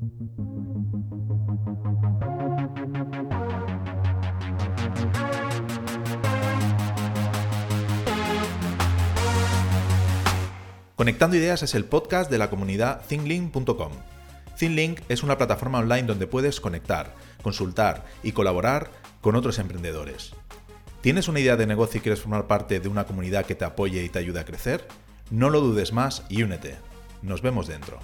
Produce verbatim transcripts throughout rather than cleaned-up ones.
Conectando Ideas es el podcast de la comunidad think link punto com. ThinkLink es una plataforma online donde puedes conectar, consultar y colaborar con otros emprendedores. ¿Tienes una idea de negocio y quieres formar parte de una comunidad que te apoye y te ayude a crecer? No lo dudes más y únete. Nos vemos dentro.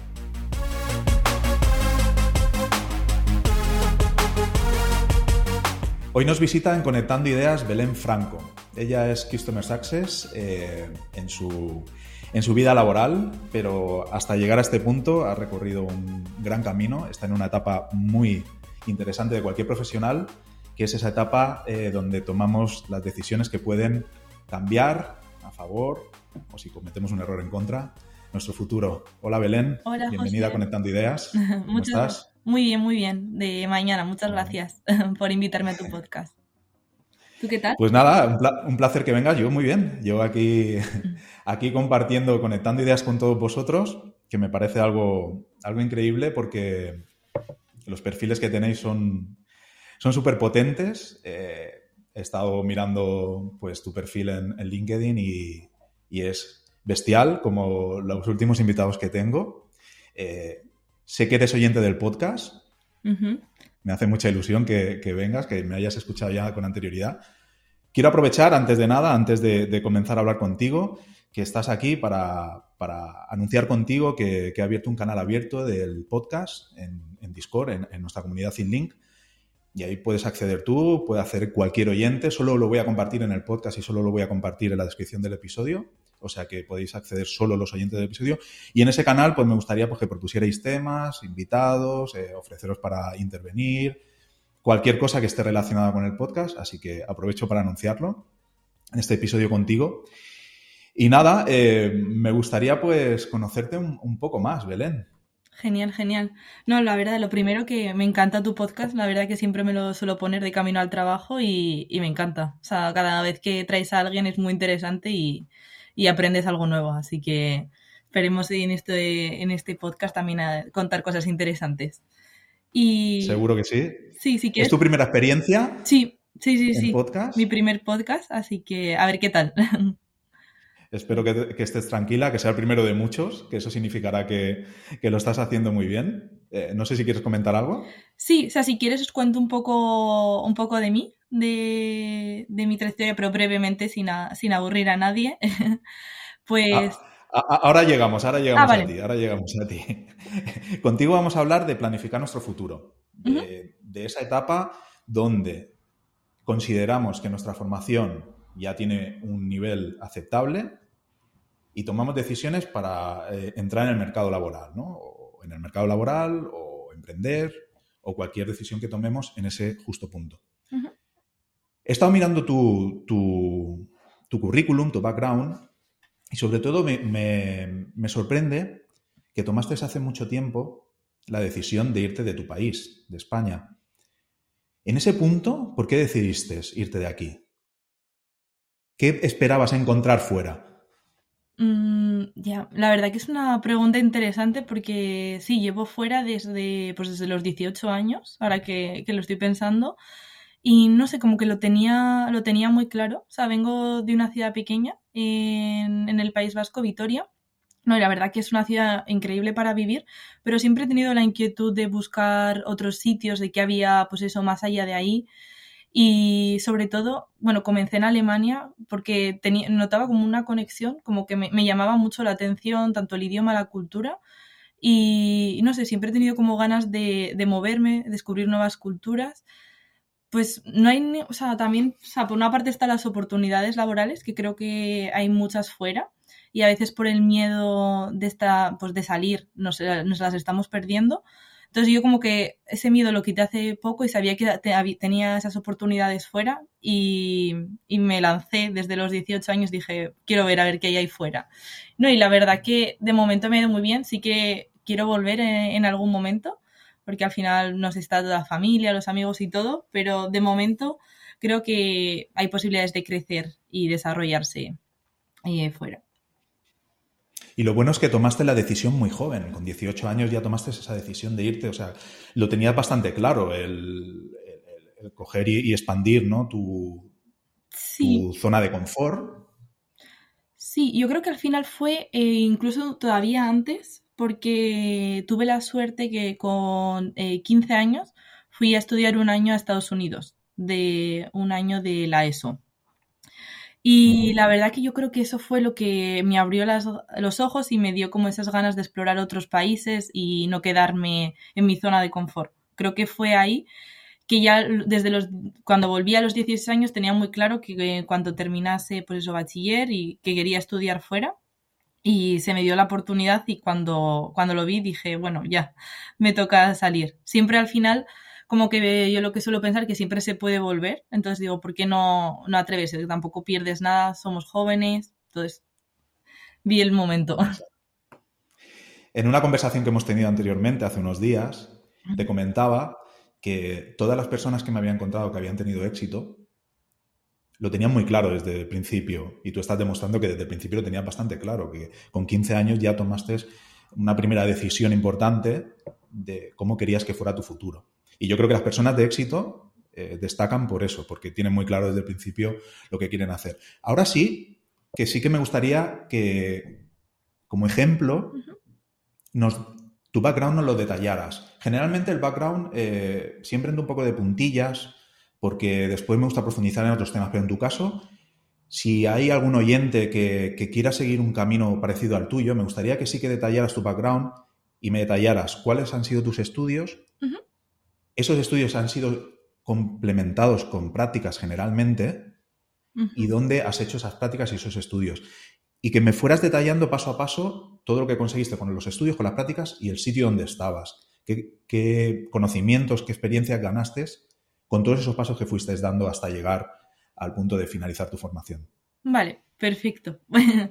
Hoy nos visita en Conectando Ideas Belén Franco. Ella es Customer Success eh, en su... en su vida laboral, pero hasta llegar a este punto ha recorrido un gran camino, está en una etapa muy interesante de cualquier profesional, que es esa etapa eh, donde tomamos las decisiones que pueden cambiar a favor o si cometemos un error en contra, nuestro futuro. Hola Belén, Hola, bienvenida José. a Conectando Ideas. ¿Cómo Muchas, estás? Muy bien, muy bien, de mañana, muchas gracias por invitarme a tu podcast. ¿Tú qué tal? Pues nada, un, pla- un placer que vengas. Yo muy bien. Yo aquí, aquí compartiendo, conectando ideas con todos vosotros, que me parece algo, algo increíble porque los perfiles que tenéis son son súper potentes. Eh, he estado mirando pues, tu perfil en, en LinkedIn y, y es bestial, como los últimos invitados que tengo. Eh, sé que eres oyente del podcast. Uh-huh. Me hace mucha ilusión que, que vengas, que me hayas escuchado ya con anterioridad. Quiero aprovechar, antes de nada, antes de, de comenzar a hablar contigo, que estás aquí para, para anunciar contigo que, que he abierto un canal abierto del podcast en, en Discord, en, en nuestra comunidad ThinkLink, y ahí puedes acceder tú, puede hacer cualquier oyente. Solo lo voy a compartir en el podcast y solo lo voy a compartir en la descripción del episodio, o sea que podéis acceder solo los oyentes del episodio. Y en ese canal pues me gustaría pues, que propusierais temas, invitados, eh, ofreceros para intervenir, cualquier cosa que esté relacionada con el podcast, así que aprovecho para anunciarlo en este episodio contigo. Y nada, eh, me gustaría pues conocerte un, un poco más, Belén. Genial, genial. No, la verdad, lo primero que me encanta tu podcast, la verdad que siempre me lo suelo poner de camino al trabajo y, y me encanta. O sea, cada vez que traes a alguien es muy interesante y, y aprendes algo nuevo, así que esperemos en este, en este podcast también a contar cosas interesantes. Y Seguro que sí. sí, si ¿Es quieres. tu primera experiencia Sí, sí, sí, en sí. podcast? Mi primer podcast, así que a ver qué tal. Espero que, que estés tranquila, que sea el primero de muchos, que eso significará que, que lo estás haciendo muy bien. Eh, no sé si quieres comentar algo. Sí, o sea, si quieres os cuento un poco, un poco de mí, de, de mi trayectoria, pero brevemente, sin, a, sin aburrir a nadie. Pues... Ah, a- ahora llegamos, ahora Ah, llegamos a vale. ti, ahora llegamos a ti. Contigo vamos a hablar de planificar nuestro futuro, Ujú. de, de esa etapa donde consideramos que nuestra formación ya tiene un nivel aceptable y tomamos decisiones para eh, entrar en el mercado laboral, ¿no? O en el mercado laboral, o emprender, o cualquier decisión que tomemos en ese justo punto. Ujú. He estado mirando tu, tu, tu currículum, tu background, y sobre todo me, me, me sorprende que tomaste hace mucho tiempo la decisión de irte de tu país, de España. En ese punto, ¿por qué decidiste irte de aquí? ¿Qué esperabas encontrar fuera? Mm, ya, la verdad que es una pregunta interesante porque sí, llevo fuera desde, pues desde los dieciocho años, ahora que, que lo estoy pensando, y no sé, como que lo tenía, lo tenía muy claro. O sea, vengo de una ciudad pequeña en, en el País Vasco, Vitoria. No, y la verdad que es una ciudad increíble para vivir, pero siempre he tenido la inquietud de buscar otros sitios, de qué había, pues eso, más allá de ahí. Y sobre todo, bueno, comencé en Alemania porque tenía, notaba como una conexión, como que me, me llamaba mucho la atención, tanto el idioma, la cultura. Y no sé, siempre he tenido como ganas de, de moverme, descubrir nuevas culturas. Pues no hay, ni- o sea, también, o sea, por una parte están las oportunidades laborales, que creo que hay muchas fuera, y a veces por el miedo de esta, pues de salir, nos, nos las estamos perdiendo. Entonces yo como que ese miedo lo quité hace poco y sabía que te- habi- tenía esas oportunidades fuera y, y me lancé desde los dieciocho años, dije, quiero ver a ver qué hay ahí fuera. No, y la verdad que de momento me ha ido muy bien, sí que quiero volver en, en algún momento, porque al final nos está toda la familia, los amigos y todo, pero de momento creo que hay posibilidades de crecer y desarrollarse eh, fuera. Y lo bueno es que tomaste la decisión muy joven. Con dieciocho años ya tomaste esa decisión de irte. O sea, lo tenías bastante claro, el, el, el coger y, y expandir, ¿no? tu, Sí, tu zona de confort. sí, yo creo que al final fue eh, incluso todavía antes, porque tuve la suerte que con eh, quince años fui a estudiar un año a Estados Unidos, de un año de la ESO. Y la verdad que yo creo que eso fue lo que me abrió las- los ojos y me dio como esas ganas de explorar otros países y no quedarme en mi zona de confort. Creo que fue ahí que ya desde los cuando volví a los dieciséis años tenía muy claro que, que cuando terminase pues eso bachiller y que quería estudiar fuera y se me dio la oportunidad y cuando, cuando lo vi dije, bueno, ya, me toca salir. Siempre al final, como que yo lo que suelo pensar que siempre se puede volver, entonces digo, ¿por qué no, no atreverse? Tampoco pierdes nada, somos jóvenes, entonces vi el momento. En una conversación que hemos tenido anteriormente, hace unos días, te comentaba que todas las personas que me habían contado que habían tenido éxito lo tenían muy claro desde el principio. Y tú estás demostrando que desde el principio lo tenías bastante claro, que con quince años ya tomaste una primera decisión importante de cómo querías que fuera tu futuro. Y yo creo que las personas de éxito eh, destacan por eso, porque tienen muy claro desde el principio lo que quieren hacer. Ahora sí, que sí que me gustaría que, como ejemplo, nos, tu background nos lo detallaras. Generalmente el background eh, siempre anda un poco de puntillas, porque después me gusta profundizar en otros temas, pero en tu caso, si hay algún oyente que, que quiera seguir un camino parecido al tuyo, me gustaría que sí que detallaras tu background y me detallaras cuáles han sido tus estudios. Ujú, Esos estudios han sido complementados con prácticas generalmente y ujú. dónde has hecho esas prácticas y esos estudios. Y que me fueras detallando paso a paso todo lo que conseguiste con los estudios, con las prácticas y el sitio donde estabas. ¿Qué, qué conocimientos, qué experiencias ganaste con todos esos pasos que fuiste dando hasta llegar al punto de finalizar tu formación? Vale, perfecto.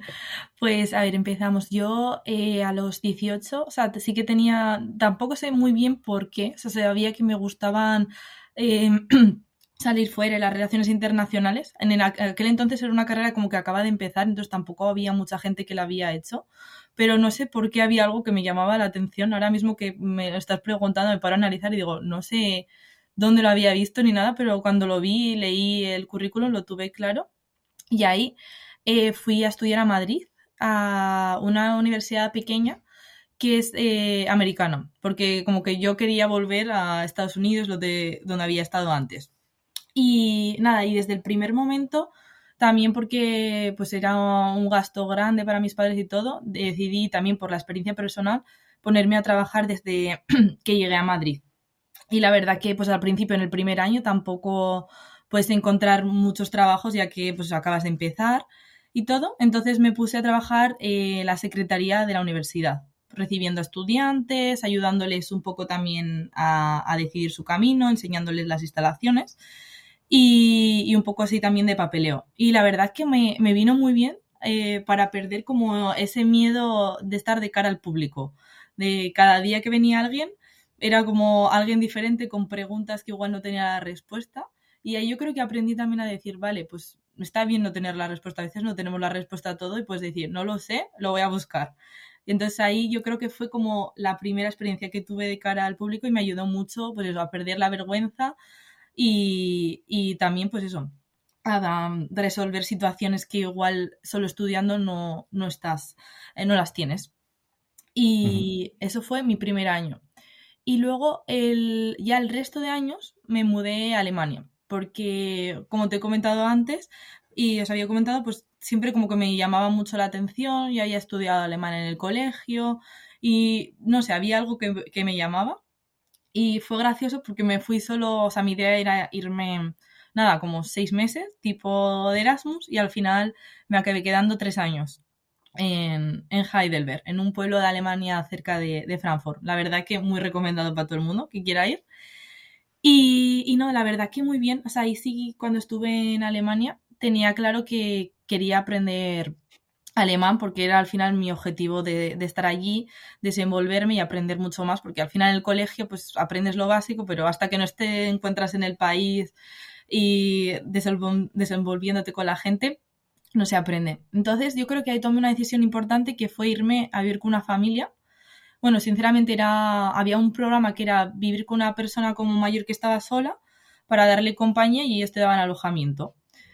Pues a ver, empezamos. Yo eh, a los dieciocho, o sea, sí que tenía, tampoco sé muy bien por qué, o sea, sabía que me gustaban eh, salir fuera de las relaciones internacionales. En el- aquel entonces era una carrera como que acaba de empezar, entonces tampoco había mucha gente que la había hecho, pero no sé por qué había algo que me llamaba la atención. Ahora mismo que me lo estás preguntando, me paro a analizar y digo, no sé dónde lo había visto ni nada, pero cuando lo vi y leí el currículum lo tuve claro. Y ahí eh, fui a estudiar a Madrid, a una universidad pequeña que es eh, americana, porque como que yo quería volver a Estados Unidos, lo de, donde había estado antes. Y nada, y desde el primer momento, también porque pues era un gasto grande para mis padres y todo, decidí también por la experiencia personal ponerme a trabajar desde que llegué a Madrid. Y la verdad que pues al principio, en el primer año, tampoco puedes encontrar muchos trabajos ya que pues acabas de empezar y todo. Entonces me puse a trabajar en la secretaría de la universidad, recibiendo estudiantes, ayudándoles un poco también a, a decidir su camino, enseñándoles las instalaciones y, y un poco así también de papeleo. Y la verdad que me, me vino muy bien eh, para perder como ese miedo de estar de cara al público. De cada día que venía alguien, era como alguien diferente con preguntas que igual no tenía la respuesta. Y ahí yo creo que aprendí también a decir, vale, pues está bien no tener la respuesta. A veces no tenemos la respuesta a todo y pues decir, no lo sé, lo voy a buscar. Y entonces ahí yo creo que fue como la primera experiencia que tuve de cara al público y me ayudó mucho pues eso, a perder la vergüenza y, y también pues eso, a, a resolver situaciones que igual solo estudiando no, no estás, eh, no las tienes. Ujú. Y eso fue mi primer año. Y luego el, ya el resto de años me mudé a Alemania, porque como te he comentado antes y os había comentado, pues siempre como que me llamaba mucho la atención, yo había estudiado alemán en el colegio y no sé, había algo que, que me llamaba y fue gracioso porque me fui solo, o sea, mi idea era irme, nada, como seis meses, tipo de Erasmus, y al final me acabé quedando tres años en, en Heidelberg, en un pueblo de Alemania cerca de, de Frankfurt. La verdad que muy recomendado para todo el mundo que quiera ir. Y, y no, la verdad que muy bien. O sea, ahí sí, cuando estuve en Alemania, tenía claro que quería aprender alemán porque era al final mi objetivo de, de estar allí, desenvolverme y aprender mucho más, porque al final en el colegio pues aprendes lo básico, pero hasta que no te encuentras en el país y desenvol- desenvolviéndote con la gente, no se aprende. Entonces yo creo que ahí tomé una decisión importante que fue irme a vivir con una familia. Bueno, sinceramente era, había un programa que era vivir con una persona como mayor que estaba sola para darle compañía y ellos te daban alojamiento.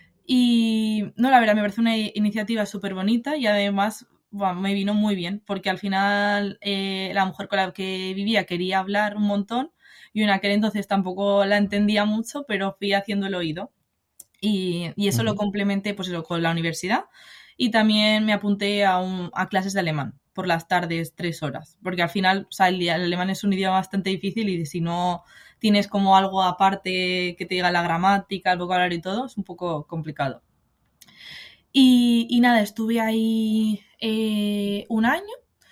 Y no, la verdad me parece una iniciativa súper bonita y además bueno, me vino muy bien porque al final eh, la mujer con la que vivía quería hablar un montón y en aquel entonces tampoco la entendía mucho, pero fui haciendo el oído. Y, y eso lo Ujú. complementé pues eso, con la universidad y también me apunté a, un, a clases de alemán por las tardes, tres horas, porque al final o sea, el, el alemán es un idioma bastante difícil y si no tienes como algo aparte que te diga la gramática, el vocabulario y todo, es un poco complicado. Y, y nada, estuve ahí eh, un año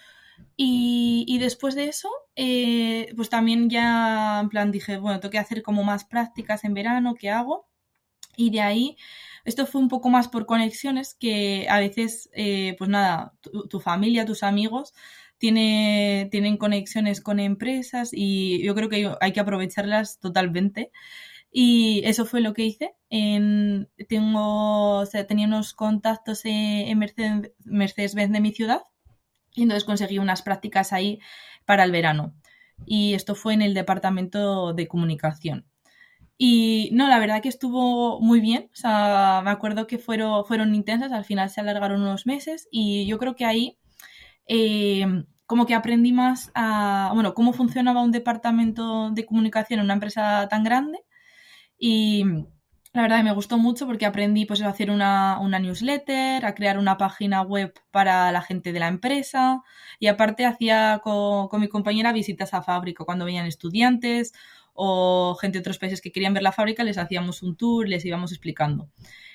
y, y después de eso, eh, pues también ya en plan dije, bueno, tengo que hacer como más prácticas en verano, ¿qué hago? Y de ahí, esto fue un poco más por conexiones que a veces, eh, pues nada, tu, tu, familia, tus amigos tiene, tienen conexiones con empresas y yo creo que hay que aprovecharlas totalmente. Y eso fue lo que hice. En, tengo, o sea, tenía unos contactos en Mercedes, Mercedes-Benz de mi ciudad y entonces conseguí unas prácticas ahí para el verano. Y esto fue en el departamento de comunicación. Y no, la verdad que estuvo muy bien. O sea, me acuerdo que fueron, fueron intensas, al final se alargaron unos meses y yo creo que ahí eh, como que aprendí más a, bueno, cómo funcionaba un departamento de comunicación en una empresa tan grande y la verdad que me gustó mucho porque aprendí pues a hacer una, una newsletter, a crear una página web para la gente de la empresa y aparte hacía con, con mi compañera visitas a fábrica cuando venían estudiantes o gente de otros países que querían ver la fábrica, les hacíamos un tour, les íbamos explicando.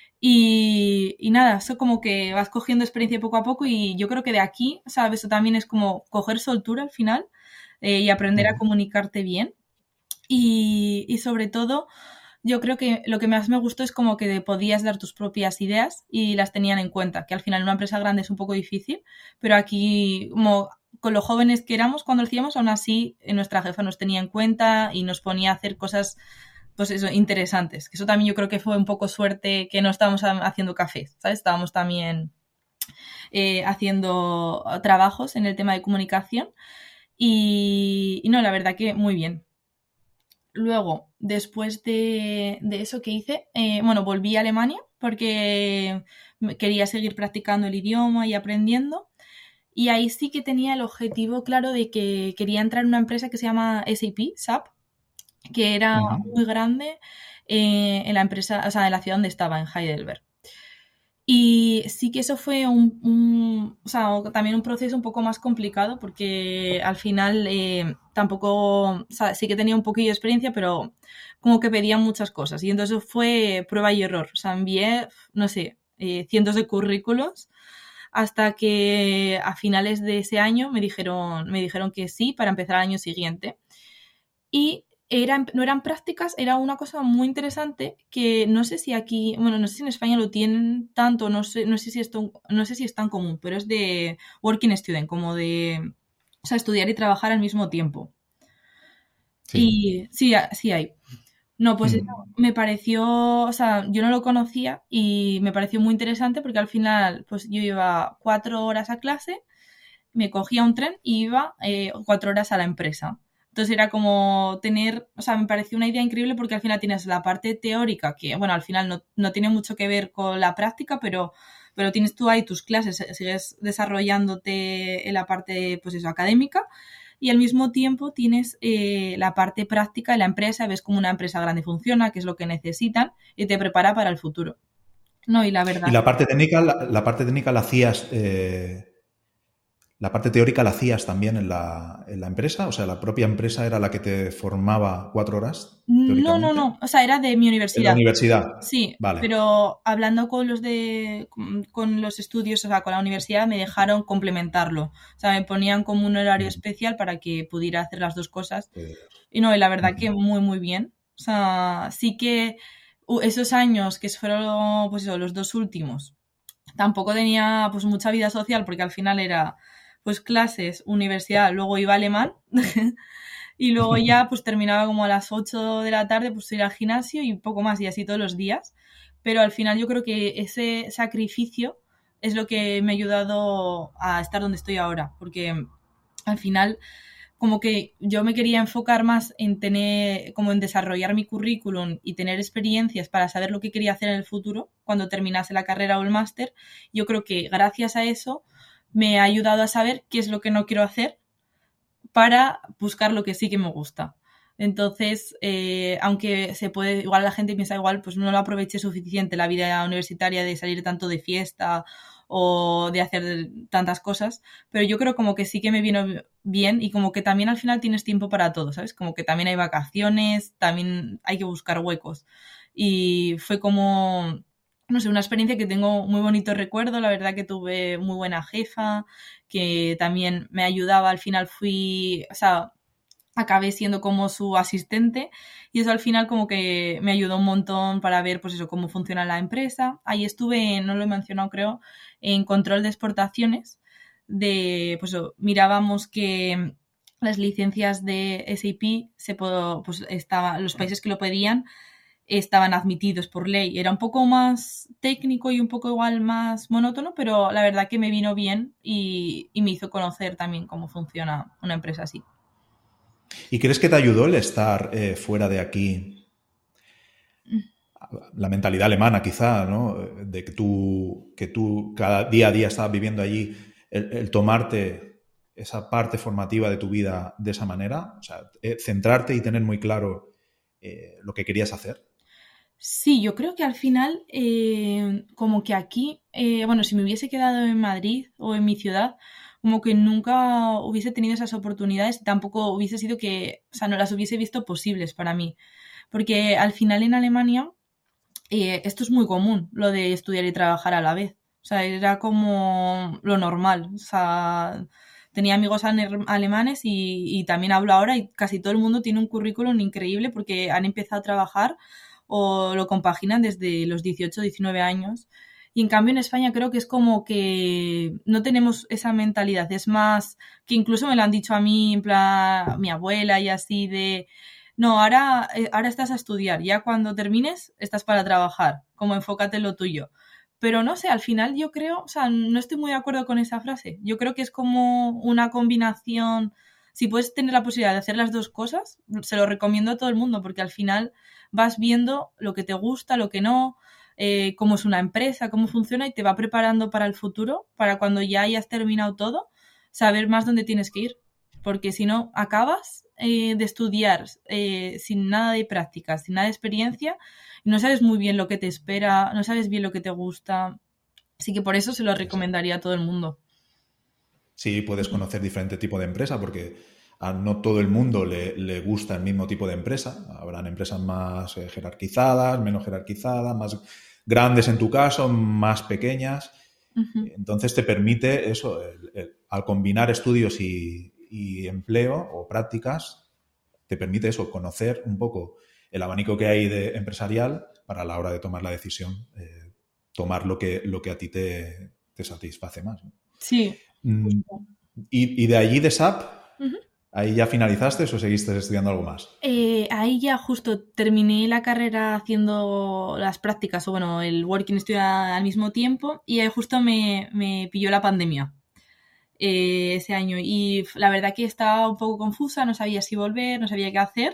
Y, y nada, eso como que vas cogiendo experiencia poco a poco y yo creo que de aquí, ¿sabes? Eso también es como coger soltura al final eh, y aprender a Ujú. comunicarte bien. Y, y sobre todo, yo creo que lo que más me gustó es como que podías dar tus propias ideas y las tenían en cuenta, que al final en una empresa grande es un poco difícil, pero aquí como con lo jóvenes que éramos cuando lo hacíamos, aún así nuestra jefa nos tenía en cuenta y nos ponía a hacer cosas pues eso, interesantes. Eso también yo creo que fue un poco suerte que no estábamos haciendo café, ¿sabes? Estábamos también eh, haciendo trabajos en el tema de comunicación y, y no, la verdad que muy bien. Luego, después de, de eso que hice, eh, bueno, volví a Alemania porque quería seguir practicando el idioma y aprendiendo. Y ahí sí que tenía el objetivo claro de que quería entrar en una empresa que se llama S A P, S A P, que era Ujú. muy grande eh, en la empresa, o sea, en la ciudad donde estaba, en Heidelberg. Y sí que eso fue un, un o sea, también un proceso un poco más complicado porque al final eh, tampoco, o sea, sí que tenía un poquillo de experiencia, pero como que pedían muchas cosas. Y entonces fue prueba y error. O sea, envié, no sé, eh, cientos de currículos hasta que a finales de ese año me dijeron, me dijeron que sí para empezar el año siguiente. Y eran, no eran prácticas, era una cosa muy interesante que no sé si aquí, bueno, no sé si en España lo tienen tanto, no sé, no sé si esto, no sé si es tan común, pero es de working student, como de, o sea, estudiar y trabajar al mismo tiempo. Sí. Y sí, sí hay. No, pues eso Mm. me pareció, o sea, yo no lo conocía y me pareció muy interesante porque al final, pues yo iba cuatro horas a clase, me cogía un tren y iba eh, cuatro horas a la empresa. Entonces era como tener, o sea, me pareció una idea increíble porque al final tienes la parte teórica, que bueno, al final no, no tiene mucho que ver con la práctica, pero, pero tienes tú ahí tus clases, sigues desarrollándote en la parte, pues eso, académica, y al mismo tiempo tienes eh, la parte práctica de la empresa, ves cómo una empresa grande funciona, qué es lo que necesitan, y te prepara para el futuro. No, y la Y verdad. la parte técnica, la, la parte técnica la hacías, eh, la parte teórica la hacías también en la, en la empresa, o sea, la propia empresa era la que te formaba cuatro horas, No, no, teóricamente. no, o sea, era de mi En la universidad. universidad, Sí, vale. pero hablando con los de con, con los estudios, o sea, con la universidad, me dejaron complementarlo. O sea, me ponían como un horario Ujú. especial para que pudiera hacer las dos cosas. Eh, Y no, y la verdad que ujú. muy, muy bien. O sea, sí que uh, esos años que fueron, pues eso, los dos últimos, tampoco tenía pues mucha vida social porque al final era pues clases, universidad, luego iba a alemán. Y luego ya pues terminaba como a las ocho de la tarde, pues ir al gimnasio y poco más, y así todos los días. pero al final yo creo que ese sacrificio es lo que me ha ayudado a estar donde estoy ahora, porque al final como que yo me quería enfocar más en tener, como en desarrollar mi currículum y tener experiencias para saber lo que quería hacer en el futuro cuando terminase la carrera o el máster. Yo creo que gracias a eso me ha ayudado a saber qué es lo que no quiero hacer para buscar lo que sí que me gusta. Entonces, eh, aunque se puede, igual la gente piensa igual, pues no lo aproveché suficiente la vida universitaria de salir tanto de fiesta o de hacer tantas cosas, pero yo creo como que sí que me vino bien y como que también al final tienes tiempo para todo, ¿sabes? Como que también hay vacaciones, también hay que buscar huecos. Y fue como, no sé, una experiencia que tengo muy bonito recuerdo, la verdad que tuve muy buena jefa, que también me ayudaba, al final fui, o sea, acabé siendo como su asistente y eso al final como que me ayudó un montón para ver pues eso, cómo funciona la empresa. Ahí estuve, no lo he mencionado creo, en control de exportaciones, de pues mirábamos que las licencias de S A P se puedo, pues estaba, los países que lo pedían estaban admitidos por ley. Era un poco más técnico y un poco igual más monótono, pero la verdad que me vino bien y, y me hizo conocer también cómo funciona una empresa así. ¿Y crees que te ayudó el estar eh, fuera de aquí? La mentalidad alemana, quizá, ¿no? De que tú, que tú cada día a día estabas viviendo allí, el, el tomarte esa parte formativa de tu vida de esa manera, o sea, eh, centrarte y tener muy claro eh, lo que querías hacer. Sí, yo creo que al final, eh, como que aquí, eh, bueno, si me hubiese quedado en Madrid o en mi ciudad, como que nunca hubiese tenido esas oportunidades y tampoco hubiese sido que, o sea, no las hubiese visto posibles para mí. Porque al final en Alemania, eh, esto es muy común, lo de estudiar y trabajar a la vez. O sea, era como lo normal. O sea, tenía amigos alemanes y, y también hablo ahora y casi todo el mundo tiene un currículum increíble porque han empezado a trabajar o lo compaginan desde los dieciocho, diecinueve años. Y en cambio en España creo que es como que no tenemos esa mentalidad. Es más, que incluso me lo han dicho a mí, en plan, mi abuela y así de... No, ahora, ahora estás a estudiar, ya cuando termines estás para trabajar, como enfócate en lo tuyo. Pero no sé, al final yo creo, o sea, no estoy muy de acuerdo con esa frase. Yo creo que es como una combinación, si puedes tener la posibilidad de hacer las dos cosas, se lo recomiendo a todo el mundo, porque al final vas viendo lo que te gusta, lo que no, eh, cómo es una empresa, cómo funciona y te va preparando para el futuro, para cuando ya hayas terminado todo, saber más dónde tienes que ir. Porque si no, acabas eh, de estudiar eh, sin nada de práctica, sin nada de experiencia, y no sabes muy bien lo que te espera, no sabes bien lo que te gusta. Así que por eso se lo recomendaría a todo el mundo. Sí, puedes conocer diferente tipo de empresa porque a no todo el mundo le, le gusta el mismo tipo de empresa. Habrán empresas más eh, jerarquizadas, menos jerarquizadas, más grandes en tu caso, más pequeñas. Uh-huh. Entonces te permite eso, el, el, al combinar estudios y, y empleo o prácticas, te permite eso, conocer un poco el abanico que hay de empresarial para a la hora de tomar la decisión, eh, tomar lo que, lo que a ti te, te satisface más, ¿no? Sí. Mm, y, y de allí de S A P, uh-huh. ¿ahí ya finalizaste o seguiste estudiando algo más? Eh, ahí ya justo terminé la carrera haciendo las prácticas, o bueno, el working study al mismo tiempo, y ahí justo me, me pilló la pandemia. Eh, ese año y la verdad que estaba un poco confusa, no sabía si volver, no sabía qué hacer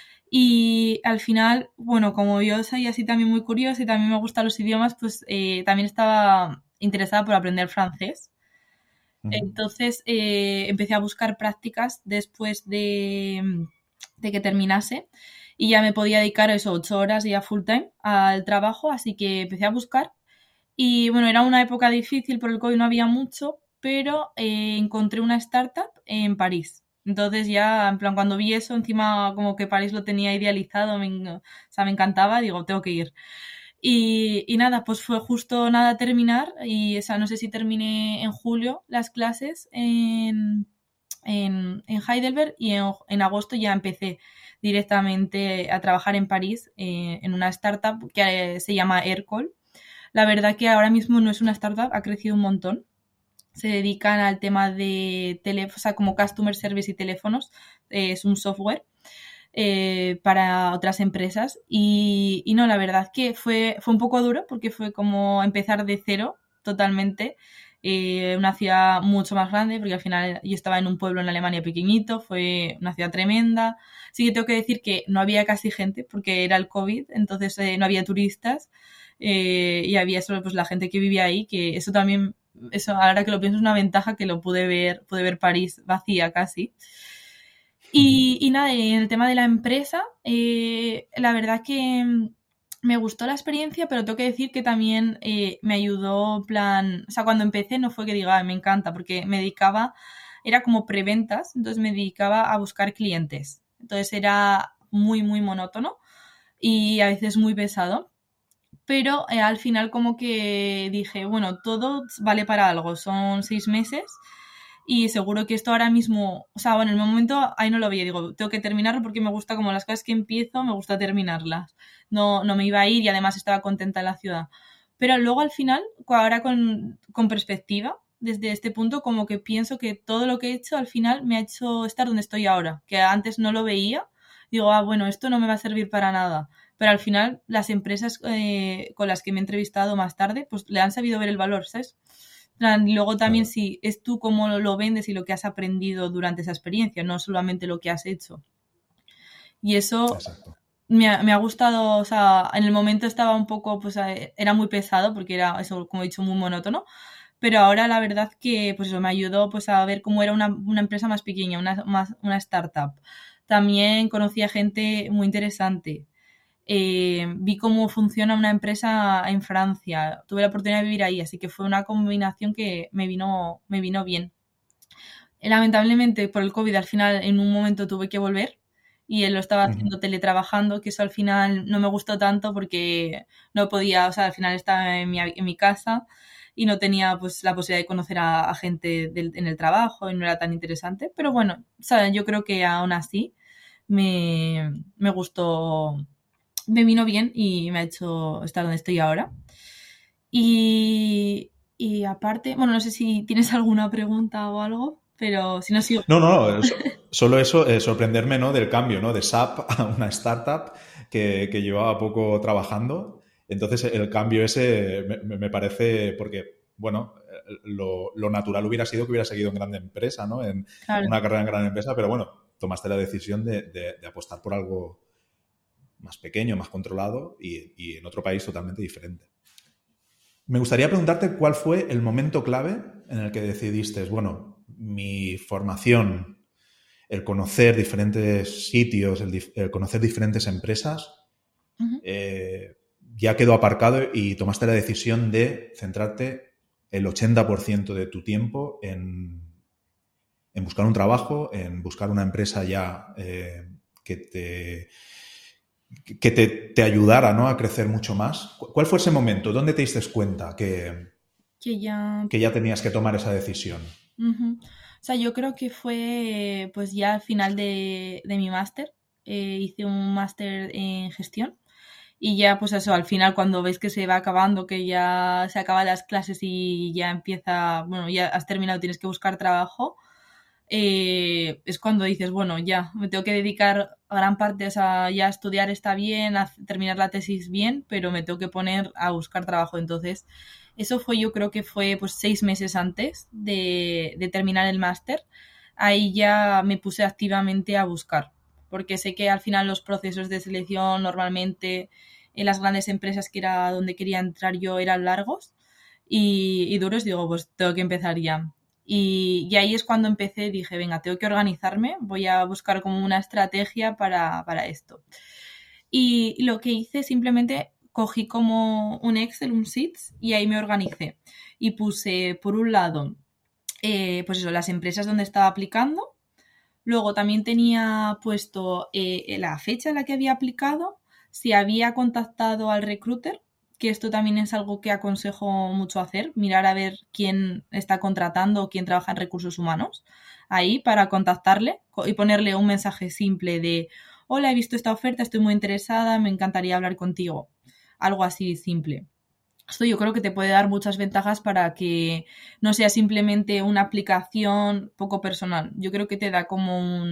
y al final, bueno, como yo soy así también muy curiosa y también me gustan los idiomas, pues eh, también estaba interesada por aprender francés. Uh-huh. Entonces eh, empecé a buscar prácticas después de, de que terminase y ya me podía dedicar eso, ocho horas ya full time al trabajo, así que empecé a buscar y bueno, era una época difícil por el COVID, no había mucho, pero eh, encontré una startup en París. Entonces ya, en plan, cuando vi eso, encima como que París lo tenía idealizado, me, o sea, me encantaba, digo, tengo que ir. Y, y nada, pues fue justo nada terminar y, o sea, no sé si terminé en julio las clases en, en, en Heidelberg y en, en agosto ya empecé directamente a trabajar en París eh, en una startup que eh, se llama Aircall. La verdad que ahora mismo no es una startup, ha crecido un montón. Se dedican al tema de teléfonos, o sea, como customer service y teléfonos, eh, es un software. eh, para otras empresas y, y no, la verdad que fue, fue un poco duro porque fue como empezar de cero totalmente, eh, una ciudad mucho más grande porque al final yo estaba en un pueblo en Alemania pequeñito, fue una ciudad tremenda. Sí que tengo que decir que no había casi gente porque era el COVID, entonces eh, no había turistas, eh, y había solo pues la gente que vivía ahí, que eso también, eso ahora que lo pienso es una ventaja, que lo pude ver, pude ver París vacía casi. Y, y nada, en el tema de la empresa, eh, la verdad que me gustó la experiencia, pero tengo que decir que también eh, me ayudó, en plan, o sea, cuando empecé no fue que diga, "Ay, me encanta", porque me dedicaba, era como preventas, entonces me dedicaba a buscar clientes. Entonces era muy, muy monótono y a veces muy pesado. Pero eh, al final como que dije, bueno, todo vale para algo, son seis meses y seguro que esto ahora mismo, o sea, bueno, en el momento ahí no lo veía, digo, tengo que terminarlo porque me gusta, como las cosas que empiezo, me gusta terminarlas. No, no me iba a ir y además estaba contenta en la ciudad. Pero luego al final, ahora con, con perspectiva, desde este punto, como que pienso que todo lo que he hecho al final me ha hecho estar donde estoy ahora, que antes no lo veía. Digo, ah, bueno, esto no me va a servir para nada. Pero al final las empresas eh, con las que me he entrevistado más tarde, pues le han sabido ver el valor, ¿sabes? Y luego también Claro. si es tú cómo lo vendes y lo que has aprendido durante esa experiencia, no solamente lo que has hecho. Y eso Exacto. me ha, me ha gustado, o sea, en el momento estaba un poco, pues eh, era muy pesado porque era eso, como he dicho, muy monótono, pero ahora la verdad que pues eso me ayudó pues a ver cómo era una, una empresa más pequeña, una, más, una startup. También conocí a gente muy interesante. Eh, vi cómo funciona una empresa en Francia. Tuve la oportunidad de vivir ahí, así que fue una combinación que me vino, me vino bien. Lamentablemente, por el COVID, al final, en un momento tuve que volver y él lo estaba Ujú. haciendo teletrabajando, que eso al final no me gustó tanto porque no podía, o sea, al final estaba en mi, en mi casa y no tenía pues la posibilidad de conocer a, a gente del, en el trabajo y no era tan interesante. Pero bueno, o sea, yo creo que aún así me, me gustó, me vino bien y me ha hecho estar donde estoy ahora. Y, y aparte, bueno, no sé si tienes alguna pregunta o algo, pero si no sigo. No, no, no, so- solo eso, eh, sorprenderme, ¿no? Del cambio, ¿no? De S A P a una startup que, que llevaba poco trabajando. Entonces, el cambio ese me, me parece, porque, bueno, eh, lo, lo natural hubiera sido que hubiera seguido en gran empresa, ¿no? En Claro. una carrera en gran empresa, pero bueno, tomaste la decisión de, de- de apostar por algo más pequeño, más controlado y, y en otro país totalmente diferente. Me gustaría preguntarte cuál fue el momento clave en el que decidiste, bueno, mi formación, el conocer diferentes sitios, el, dif el conocer diferentes empresas, Ujú. eh, ya quedó aparcado y tomaste la decisión de centrarte el ochenta por ciento de tu tiempo en, en buscar un trabajo, en buscar una empresa ya eh, que te que te, te ayudara, ¿no?, a crecer mucho más. ¿Cuál fue ese momento? ¿Dónde te diste cuenta que, Que ya. que ya tenías que tomar esa decisión? Ujú. O sea, yo creo que fue pues ya al final de, de mi máster. Eh, hice un máster en gestión y ya pues eso, al final cuando ves que se va acabando, que ya se acaban las clases y ya empieza, bueno, ya has terminado, tienes que buscar trabajo, eh, es cuando dices, bueno, ya me tengo que dedicar gran parte, o sea, ya estudiar está bien, a terminar la tesis bien, pero me tengo que poner a buscar trabajo. Entonces, eso fue, yo creo que fue pues seis meses antes de, de terminar el máster. Ahí ya me puse activamente a buscar, porque sé que al final los procesos de selección normalmente en las grandes empresas que era donde quería entrar yo eran largos y, y duros. Digo, pues tengo que empezar ya. Y, y ahí es cuando empecé, dije, venga, tengo que organizarme, voy a buscar como una estrategia para, para esto. Y lo que hice simplemente cogí como un Excel, un Sheets y ahí me organicé. Y puse, por un lado, eh, pues eso, las empresas donde estaba aplicando. Luego también tenía puesto eh, la fecha en la que había aplicado, si había contactado al recruiter, que esto también es algo que aconsejo mucho hacer, mirar a ver quién está contratando o quién trabaja en recursos humanos ahí para contactarle y ponerle un mensaje simple de hola, he visto esta oferta, estoy muy interesada, me encantaría hablar contigo. Algo así simple. Esto yo creo que te puede dar muchas ventajas para que no sea simplemente una aplicación poco personal. Yo creo que te da como un,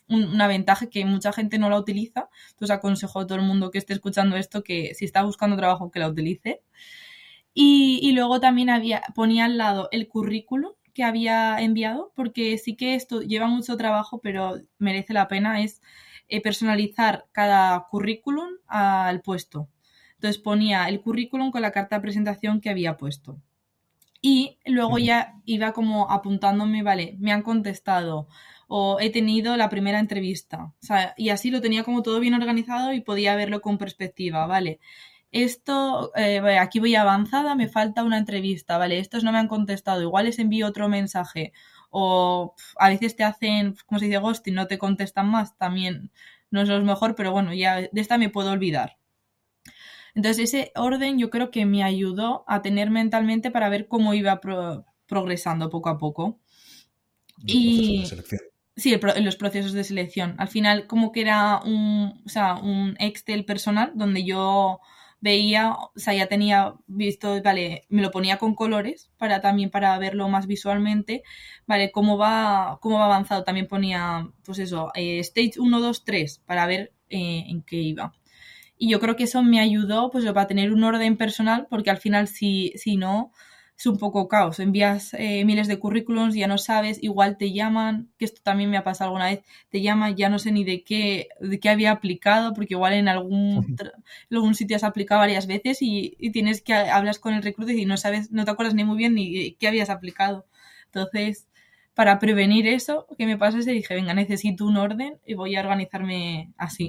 un, una ventaja que mucha gente no la utiliza. Entonces aconsejo a todo el mundo que esté escuchando esto que si está buscando trabajo que la utilice. Y, y luego también había, ponía al lado el currículum que había enviado, porque sí que esto lleva mucho trabajo, pero merece la pena, es eh, personalizar cada currículum al puesto. Entonces ponía el currículum con la carta de presentación que había puesto. Y luego ya iba como apuntándome, vale, me han contestado o he tenido la primera entrevista. O sea, y así lo tenía como todo bien organizado y podía verlo con perspectiva, vale. Esto, eh, aquí voy avanzada, me falta una entrevista, vale, estos no me han contestado, igual les envío otro mensaje. O pf, a veces te hacen, como se dice, ghosting, no te contestan más, también no es lo mejor, pero bueno, ya de esta me puedo olvidar. Entonces ese orden yo creo que me ayudó a tener mentalmente para ver cómo iba pro- progresando poco a poco. Los procesos de Y selección. sí, el pro- en los procesos de selección. Al final como que era un, o sea, un Excel personal donde yo veía, o sea, ya tenía visto, vale, me lo ponía con colores para también para verlo más visualmente, vale, cómo va, cómo va avanzado. También ponía, pues eso, eh, stage uno, dos, tres para ver eh, en qué iba. Y yo creo que eso me ayudó pues para tener un orden personal, porque al final si, si no es un poco caos. Envías eh, miles de currículums, ya no sabes, igual te llaman, que esto también me ha pasado alguna vez, te llaman, ya no sé ni de qué, de qué había aplicado, porque igual en algún, en algún sitio has aplicado varias veces y, y tienes que hablas con el recruiter y no sabes, no te acuerdas ni muy bien ni qué habías aplicado. Entonces, para prevenir eso, que me pasase, dije, venga, necesito un orden y voy a organizarme así.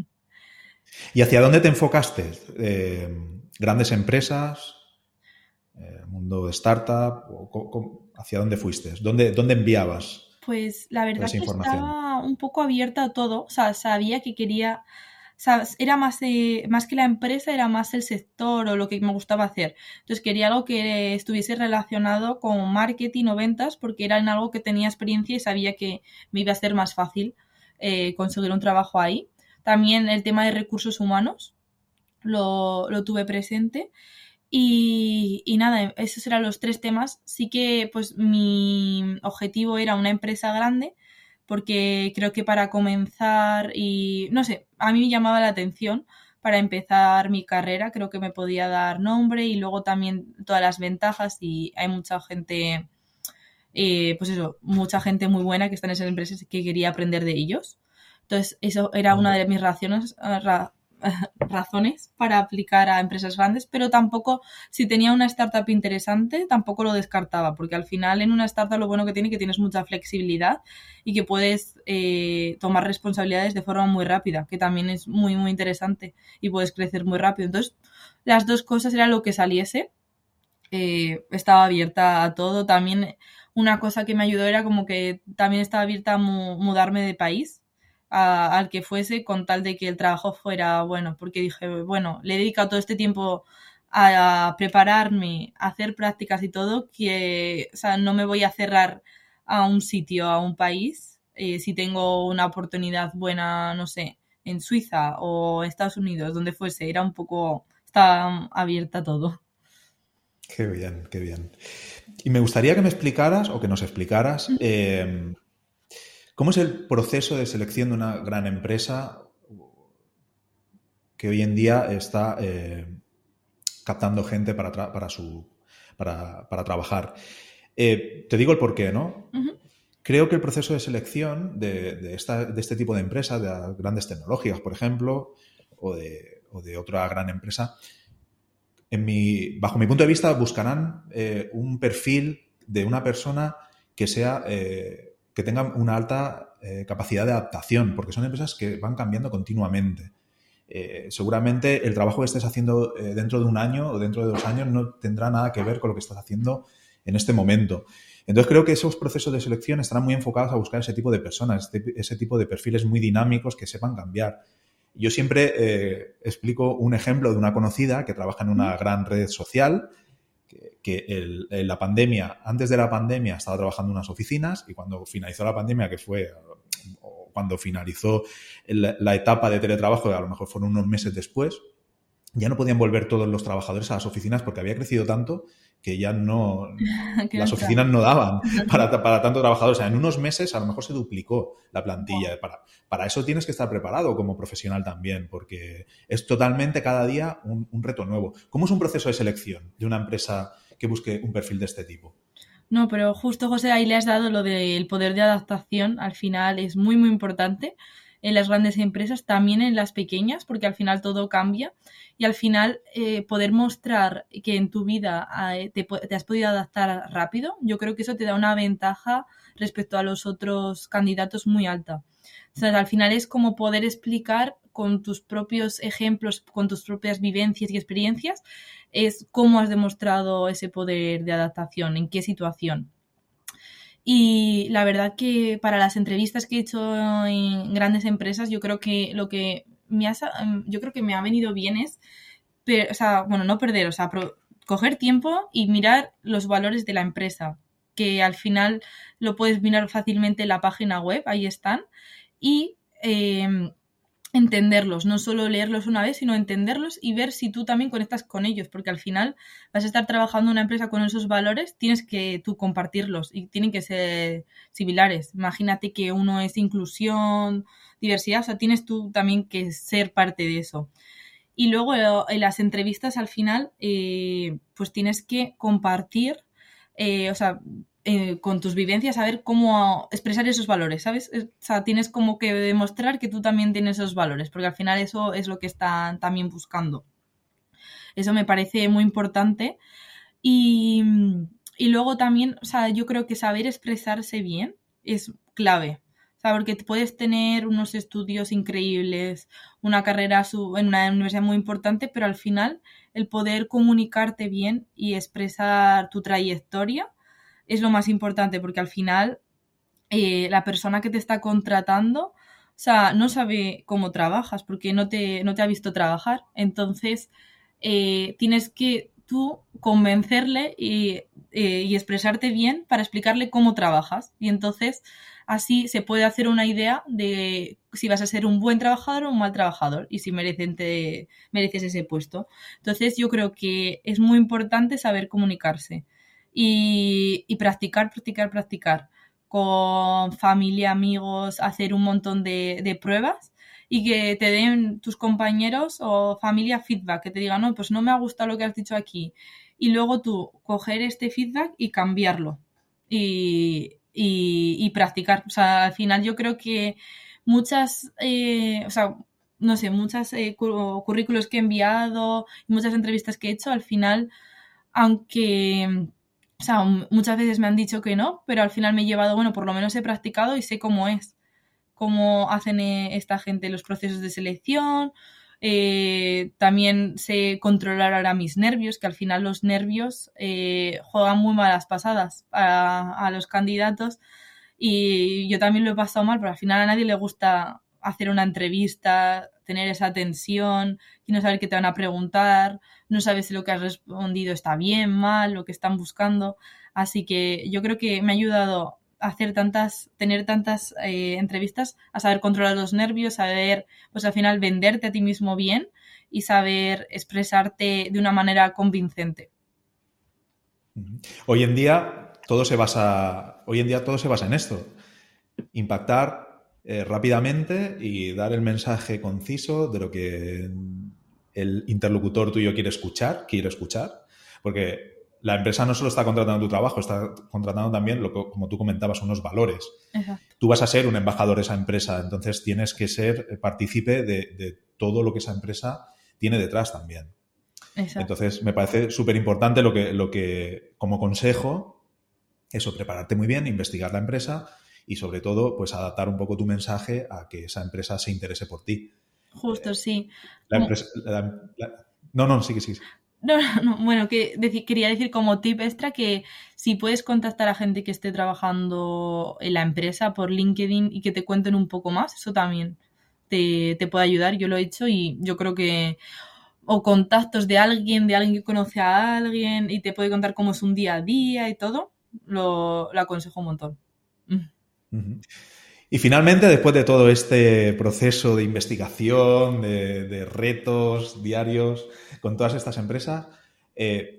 ¿Y hacia dónde te enfocaste? Eh, ¿Grandes empresas? Eh, ¿Mundo de startup? O, co, co, ¿hacia dónde fuiste? ¿Dónde, dónde enviabas Pues la toda verdad esa que información? estaba un poco abierta a todo, o sea, sabía que quería, o sea, era más, de, más que la empresa, era más el sector o lo que me gustaba hacer. Entonces quería algo que estuviese relacionado con marketing o ventas porque era en algo que tenía experiencia y sabía que me iba a ser más fácil eh, conseguir un trabajo ahí. También el tema de recursos humanos lo, lo tuve presente. Y, y nada, esos eran los tres temas. Sí que pues mi objetivo era una empresa grande porque creo que para comenzar y no sé, a mí me llamaba la atención para empezar mi carrera, creo que me podía dar nombre y luego también todas las ventajas y hay mucha gente, eh, pues eso, mucha gente muy buena que está en esas empresas que quería aprender de ellos. Entonces, eso era una de mis razones, ra, razones para aplicar a empresas grandes, pero tampoco, si tenía una startup interesante, tampoco lo descartaba, porque al final en una startup lo bueno que tiene es que tienes mucha flexibilidad y que puedes eh, tomar responsabilidades de forma muy rápida, que también es muy, muy interesante y puedes crecer muy rápido. Entonces, las dos cosas era lo que saliese. Eh, estaba abierta a todo. También una cosa que me ayudó era como que también estaba abierta a mu mudarme de país a, al que fuese con tal de que el trabajo fuera bueno, porque dije, bueno, le he dedicado todo este tiempo a, a prepararme, a hacer prácticas y todo, que o sea, no me voy a cerrar a un sitio, a un país, eh, si tengo una oportunidad buena, no sé, en Suiza o Estados Unidos, donde fuese, era un poco, estaba abierta a todo. Qué bien, qué bien. Y me gustaría que me explicaras, o que nos explicaras, eh, cómo es el proceso de selección de una gran empresa que hoy en día está eh, captando gente para, tra para, su, para, para trabajar. Eh, te digo el porqué, ¿no? Uh-huh. Creo que el proceso de selección de, de, esta, de este tipo de empresas, de grandes tecnológicas, por ejemplo, o de, o de otra gran empresa, en mi, bajo mi punto de vista, buscarán eh, un perfil de una persona que sea eh, que tenga una alta eh, capacidad de adaptación, porque son empresas que van cambiando continuamente. Eh, seguramente el trabajo que estés haciendo eh, dentro de un año o dentro de dos años no tendrá nada que ver con lo que estás haciendo en este momento. Entonces creo que esos procesos de selección estarán muy enfocados a buscar ese tipo de personas, este, ese tipo de perfiles muy dinámicos que sepan cambiar. Yo siempre eh, explico un ejemplo de una conocida que trabaja en una gran red social, que, que el, en la pandemia, antes de la pandemia estaba trabajando en unas oficinas y cuando finalizó la pandemia, que fue o cuando finalizó el, la etapa de teletrabajo, que a lo mejor fueron unos meses después, ya no podían volver todos los trabajadores a las oficinas porque había crecido tanto que ya no, las oficinas no daban para, para tanto trabajador. O sea, en unos meses a lo mejor se duplicó la plantilla. Para, para eso tienes que estar preparado como profesional también, porque es totalmente cada día un, un reto nuevo. ¿Cómo es un proceso de selección de una empresa que busque un perfil de este tipo? No, pero justo, José, ahí le has dado lo del poder de adaptación. Al final es muy, muy importante en las grandes empresas, también en las pequeñas, porque al final todo cambia. Y al final eh, poder mostrar que en tu vida eh, te, te has podido adaptar rápido, yo creo que eso te da una ventaja respecto a los otros candidatos muy alta. O sea, al final es como poder explicar con tus propios ejemplos, con tus propias vivencias y experiencias, es cómo has demostrado ese poder de adaptación, en qué situación. Y la verdad que para las entrevistas que he hecho en grandes empresas, yo creo que lo que me ha, yo creo que me ha venido bien es, per, o sea, bueno, no perder, o sea, pro, coger tiempo y mirar los valores de la empresa, que al final lo puedes mirar fácilmente en la página web, ahí están, y eh, entenderlos, no solo leerlos una vez, sino entenderlos y ver si tú también conectas con ellos, porque al final vas a estar trabajando en una empresa con esos valores, tienes que tú compartirlos y tienen que ser similares. Imagínate que uno es inclusión, diversidad, o sea, tienes tú también que ser parte de eso. Y luego en las entrevistas al final, eh, pues tienes que compartir, eh, o sea, Eh, con tus vivencias, saber cómo expresar esos valores, ¿sabes? O sea, tienes como que demostrar que tú también tienes esos valores, porque al final eso es lo que están también buscando. Eso me parece muy importante. Y, y luego también, o sea, yo creo que saber expresarse bien es clave. O sea, porque puedes tener unos estudios increíbles, una carrera en una universidad muy importante, pero al final el poder comunicarte bien y expresar tu trayectoria es lo más importante, porque al final eh, la persona que te está contratando, o sea, no sabe cómo trabajas porque no te, no te ha visto trabajar. Entonces, eh, tienes que tú convencerle y, eh, y expresarte bien para explicarle cómo trabajas. Y entonces, así se puede hacer una idea de si vas a ser un buen trabajador o un mal trabajador y si merecen te, mereces ese puesto. Entonces, yo creo que es muy importante saber comunicarse. Y, y practicar, practicar, practicar con familia, amigos, hacer un montón de, de pruebas y que te den tus compañeros o familia feedback, que te digan, no, pues no me ha gustado lo que has dicho aquí. Y luego tú coger este feedback y cambiarlo y, y, y practicar. O sea, al final yo creo que muchas, eh, o sea, no sé, muchas eh, currículos que he enviado, muchas entrevistas que he hecho, al final, aunque... O sea, muchas veces me han dicho que no, pero al final me he llevado, bueno, por lo menos he practicado y sé cómo es, cómo hacen esta gente los procesos de selección. Eh, también sé controlar ahora mis nervios, que al final los nervios eh, juegan muy malas pasadas a, a los candidatos y yo también lo he pasado mal, pero al final a nadie le gusta hacer una entrevista, tener esa tensión y no saber qué te van a preguntar, no sabes si lo que has respondido está bien, mal, lo que están buscando. Así que yo creo que me ha ayudado a hacer tantas, tener tantas eh, entrevistas, a saber controlar los nervios, saber, pues al final venderte a ti mismo bien y saber expresarte de una manera convincente. Hoy en día todo se basa, hoy en día todo se basa en esto, impactar Eh, rápidamente y dar el mensaje conciso de lo que el interlocutor tuyo quiere escuchar, quiere escuchar, porque la empresa no solo está contratando tu trabajo, está contratando también, lo que, como tú comentabas, unos valores. Exacto. Tú vas a ser un embajador de esa empresa, entonces tienes que ser partícipe de, de todo lo que esa empresa tiene detrás también. Exacto. Entonces, me parece súper importante lo que, lo que, como consejo, eso, prepararte muy bien, investigar la empresa y sobre todo, pues adaptar un poco tu mensaje a que esa empresa se interese por ti. Justo, eh, sí. La empresa, la, la, no, no, sí, sí, sí. No, no, no, bueno, que decir, quería decir como tip extra que si puedes contactar a gente que esté trabajando en la empresa por LinkedIn y que te cuenten un poco más, eso también te, te puede ayudar. Yo lo he hecho y yo creo que o contactos de alguien, de alguien que conoce a alguien y te puede contar cómo es un día a día y todo, lo, lo aconsejo un montón. Uh-huh. Y finalmente, después de todo este proceso de investigación, de, de retos diarios con todas estas empresas, eh,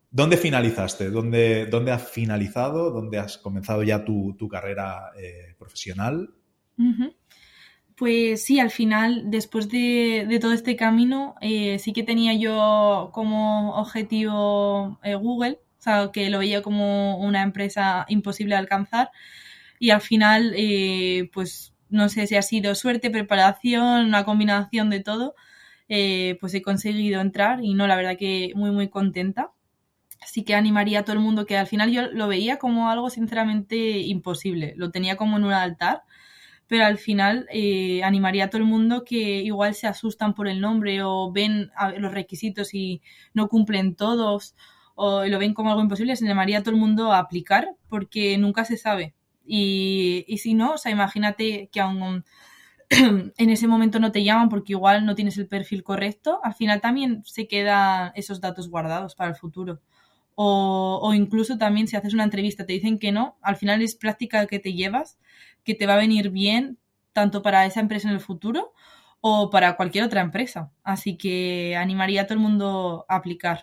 ¿Dónde finalizaste? ¿Dónde, dónde has finalizado? ¿Dónde has comenzado ya tu, tu carrera eh, profesional? Ujú. Pues sí, al final, después de, de todo este camino, eh, sí que tenía yo como objetivo eh, Google, o sea, que lo veía como una empresa imposible de alcanzar. Y al final, eh, pues no sé si ha sido suerte, preparación, una combinación de todo, eh, pues he conseguido entrar y no, la verdad que muy, muy contenta. Así que animaría a todo el mundo que al final yo lo veía como algo sinceramente imposible, lo tenía como en un altar, pero al final eh, animaría a todo el mundo que igual se asustan por el nombre o ven los requisitos y no cumplen todos o lo ven como algo imposible, se animaría a todo el mundo a aplicar porque nunca se sabe. Y, y si no, o sea, imagínate que aún en ese momento no te llaman porque igual no tienes el perfil correcto, al final también se quedan esos datos guardados para el futuro. O, o incluso también si haces una entrevista te dicen que no, al final es práctica que te llevas, que te va a venir bien tanto para esa empresa en el futuro o para cualquier otra empresa. Así que animaría a todo el mundo a aplicar.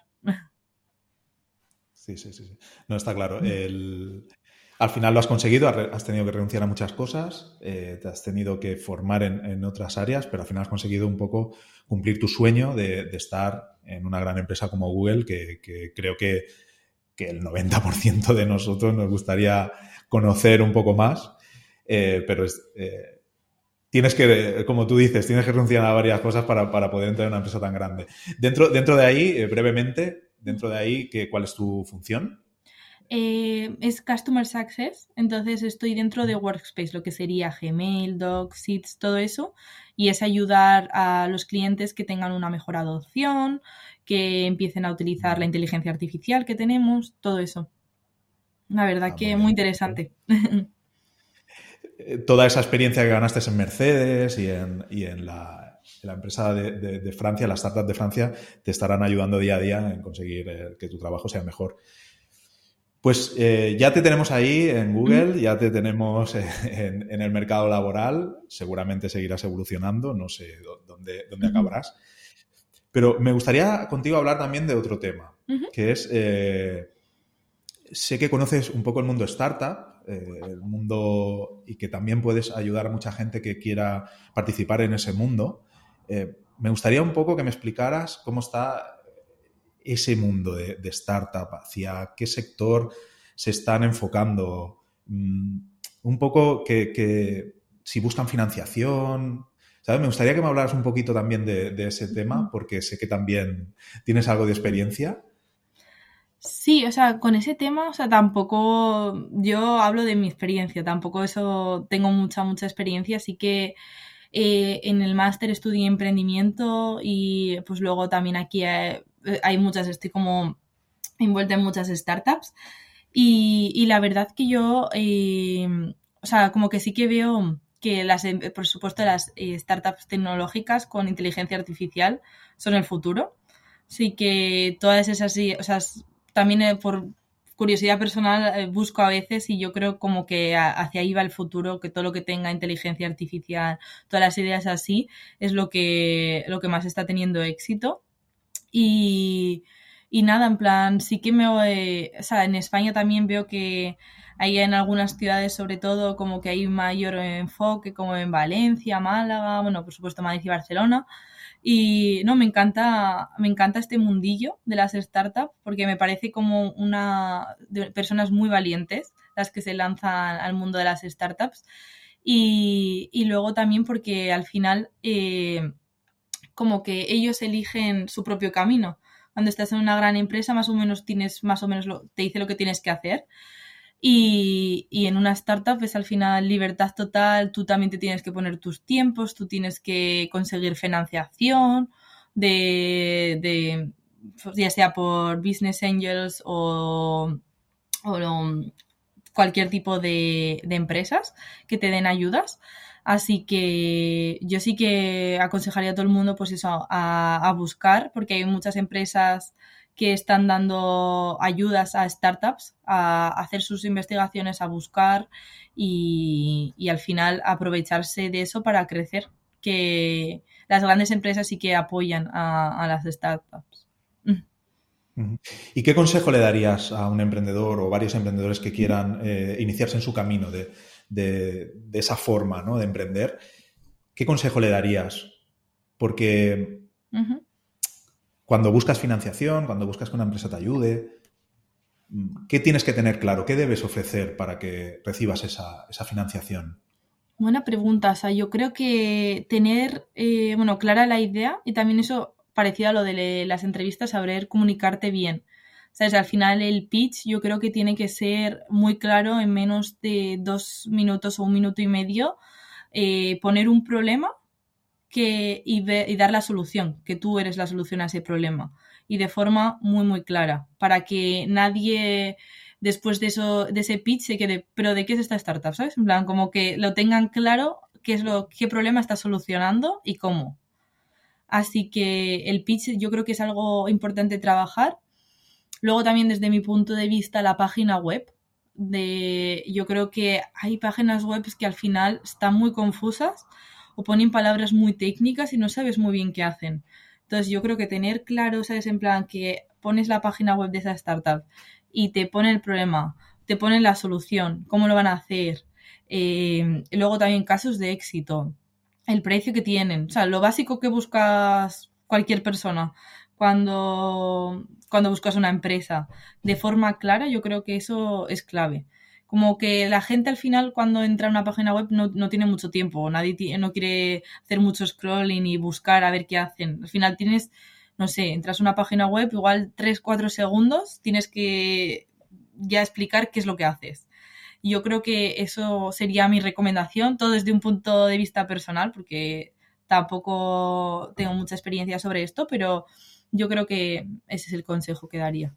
Sí, sí, sí, sí. No, está claro. El... Al final lo has conseguido, has tenido que renunciar a muchas cosas, eh, te has tenido que formar en, en, otras áreas, pero al final has conseguido un poco cumplir tu sueño de, de estar en una gran empresa como Google, que, que creo que, que el noventa por ciento de nosotros nos gustaría conocer un poco más, eh, pero es, eh, tienes que, como tú dices, tienes que renunciar a varias cosas para, para poder entrar en una empresa tan grande. Dentro, dentro de ahí, eh, brevemente, dentro de ahí, ¿qué, ¿cuál es tu función? Eh, es Customer Success, entonces estoy dentro de Workspace, lo que sería Gmail, Docs, Sheets, todo eso, y es ayudar a los clientes que tengan una mejor adopción, que empiecen a utilizar la inteligencia artificial que tenemos, todo eso. La verdad Ah, muy que muy bien. interesante. Toda esa experiencia que ganaste en Mercedes y en, y en, la, en la empresa de, de, de Francia, las startups de Francia, te estarán ayudando día a día en conseguir eh, que tu trabajo sea mejor. Pues eh, ya te tenemos ahí en Google, ya te tenemos en, en el mercado laboral, seguramente seguirás evolucionando, no sé dónde, dónde acabarás. Pero me gustaría contigo hablar también de otro tema, Uh-huh. que es, eh, sé que conoces un poco el mundo startup, eh, el mundo y que también puedes ayudar a mucha gente que quiera participar en ese mundo. Eh, me gustaría un poco que me explicaras cómo está ese mundo de, de startup, hacia qué sector se están enfocando, mm, un poco que, que si buscan financiación, ¿sabes? Me gustaría que me hablaras un poquito también de, de ese tema, porque sé que también tienes algo de experiencia. Sí, o sea, con ese tema, o sea, tampoco yo hablo de mi experiencia, tampoco eso tengo mucha, mucha experiencia, así que eh, en el máster estudié emprendimiento y pues luego también aquí hay, hay muchas, estoy como envuelta en muchas startups y, y la verdad que yo, eh, o sea, como que sí que veo que las, por supuesto, las eh, startups tecnológicas con inteligencia artificial son el futuro. Así que todas esas, o sea, también eh, por curiosidad personal eh, busco a veces y yo creo como que a, hacia ahí va el futuro, que todo lo que tenga inteligencia artificial, todas las ideas así, es lo que, lo que más está teniendo éxito. Y, y nada, en plan, sí que me... Eh, o sea, en España también veo que hay en algunas ciudades, sobre todo, como que hay mayor enfoque, como en Valencia, Málaga, bueno, por supuesto Madrid y Barcelona. Y no, me encanta, me encanta este mundillo de las startups porque me parece como una de personas muy valientes las que se lanzan al mundo de las startups. Y, y luego también porque al final eh, como que ellos eligen su propio camino. Cuando estás en una gran empresa, más o menos tienes, más o menos lo, te dice lo que tienes que hacer. Y, y en una startup es al final libertad total, tú también te tienes que poner tus tiempos, tú tienes que conseguir financiación, de, de ya sea por business angels o, o cualquier tipo de, de empresas que te den ayudas. Así que yo sí que aconsejaría a todo el mundo pues eso, a, a buscar, porque hay muchas empresas que están dando ayudas a startups a hacer sus investigaciones, a buscar y, y al final aprovecharse de eso para crecer, que las grandes empresas sí que apoyan a, a las startups. Uh-huh. ¿Y qué consejo le darías a un emprendedor o varios emprendedores que quieran eh, iniciarse en su camino de, de, de esa forma, ¿no?, de emprender? ¿Qué consejo le darías? Porque uh-huh. cuando buscas financiación, cuando buscas que una empresa te ayude, ¿qué tienes que tener claro? ¿Qué debes ofrecer para que recibas esa, esa financiación? Buena pregunta. O sea, yo creo que tener, eh, bueno, clara la idea y también eso, parecido a lo de las entrevistas, saber comunicarte bien. ¿Sabes? Al final el pitch yo creo que tiene que ser muy claro en menos de dos minutos o un minuto y medio, eh, poner un problema que, y, ve, y dar la solución, que tú eres la solución a ese problema y de forma muy, muy clara, para que nadie después de eso, de ese pitch se quede, pero ¿de qué es esta startup? ¿Sabes? En plan, como que lo tengan claro qué es lo, qué problema está solucionando y cómo. Así que el pitch yo creo que es algo importante trabajar. Luego también desde mi punto de vista la página web. De, yo creo que hay páginas web que al final están muy confusas o ponen palabras muy técnicas y no sabes muy bien qué hacen. Entonces yo creo que tener claro, ¿sabes? En plan que pones la página web de esa startup y te pone el problema, te pone la solución, cómo lo van a hacer. Eh, y luego también casos de éxito, el precio que tienen, o sea, lo básico que buscas cualquier persona cuando, cuando buscas una empresa de forma clara, yo creo que eso es clave. Como que la gente al final cuando entra a una página web no, no tiene mucho tiempo, nadie t- no quiere hacer mucho scrolling y buscar a ver qué hacen. Al final tienes, no sé, entras a una página web, igual tres cuatro segundos, tienes que ya explicar qué es lo que haces. Y yo creo que eso sería mi recomendación, todo desde un punto de vista personal, porque tampoco tengo mucha experiencia sobre esto, pero yo creo que ese es el consejo que daría.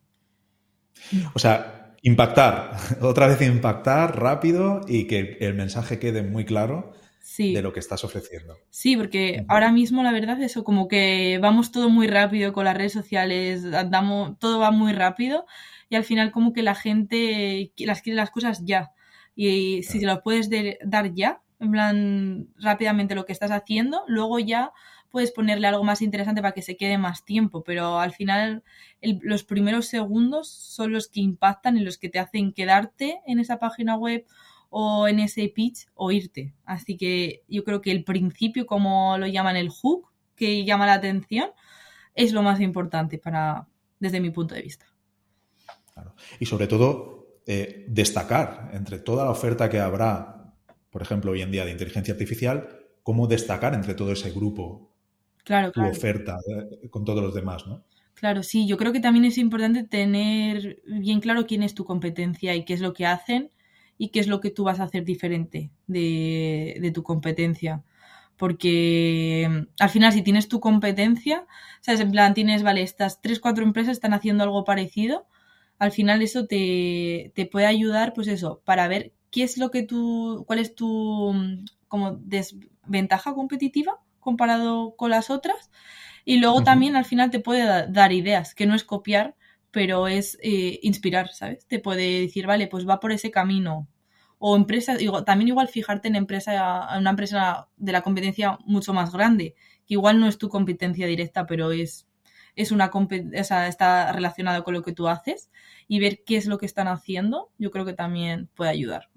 O sea, impactar, otra vez impactar rápido y que el mensaje quede muy claro sí. de lo que estás ofreciendo. Sí, porque ahora mismo la verdad eso, como que vamos todo muy rápido con las redes sociales, andamos, todo va muy rápido y al final como que la gente las quiere las cosas ya. Y si te lo puedes de, dar ya, en plan rápidamente lo que estás haciendo, luego ya puedes ponerle algo más interesante para que se quede más tiempo, pero al final el, los primeros segundos son los que impactan y los que te hacen quedarte en esa página web o en ese pitch o irte. Así que yo creo que el principio, como lo llaman el hook, que llama la atención, es lo más importante para, desde mi punto de vista. Claro. Y sobre todo, eh, destacar entre toda la oferta que habrá, por ejemplo, hoy en día de inteligencia artificial, cómo destacar entre todo ese grupo claro, tu claro. oferta eh, con todos los demás, ¿no? Claro, sí. Yo creo que también es importante tener bien claro quién es tu competencia y qué es lo que hacen y qué es lo que tú vas a hacer diferente de, de tu competencia. Porque al final si tienes tu competencia, ¿sabes? En plan, tienes, vale, estas tres, cuatro empresas están haciendo algo parecido, al final eso te, te puede ayudar, pues eso, para ver qué es lo que tú, cuál es tu como desventaja competitiva comparado con las otras. Y luego uh-huh. también al final te puede da, dar ideas, que no es copiar, pero es eh, inspirar, ¿sabes? Te puede decir, vale, pues va por ese camino. O empresas, digo, también igual fijarte en empresa, en una empresa de la competencia mucho más grande, que igual no es tu competencia directa, pero es, es una o sea, está relacionado con lo que tú haces, y ver qué es lo que están haciendo, yo creo que también puede ayudar.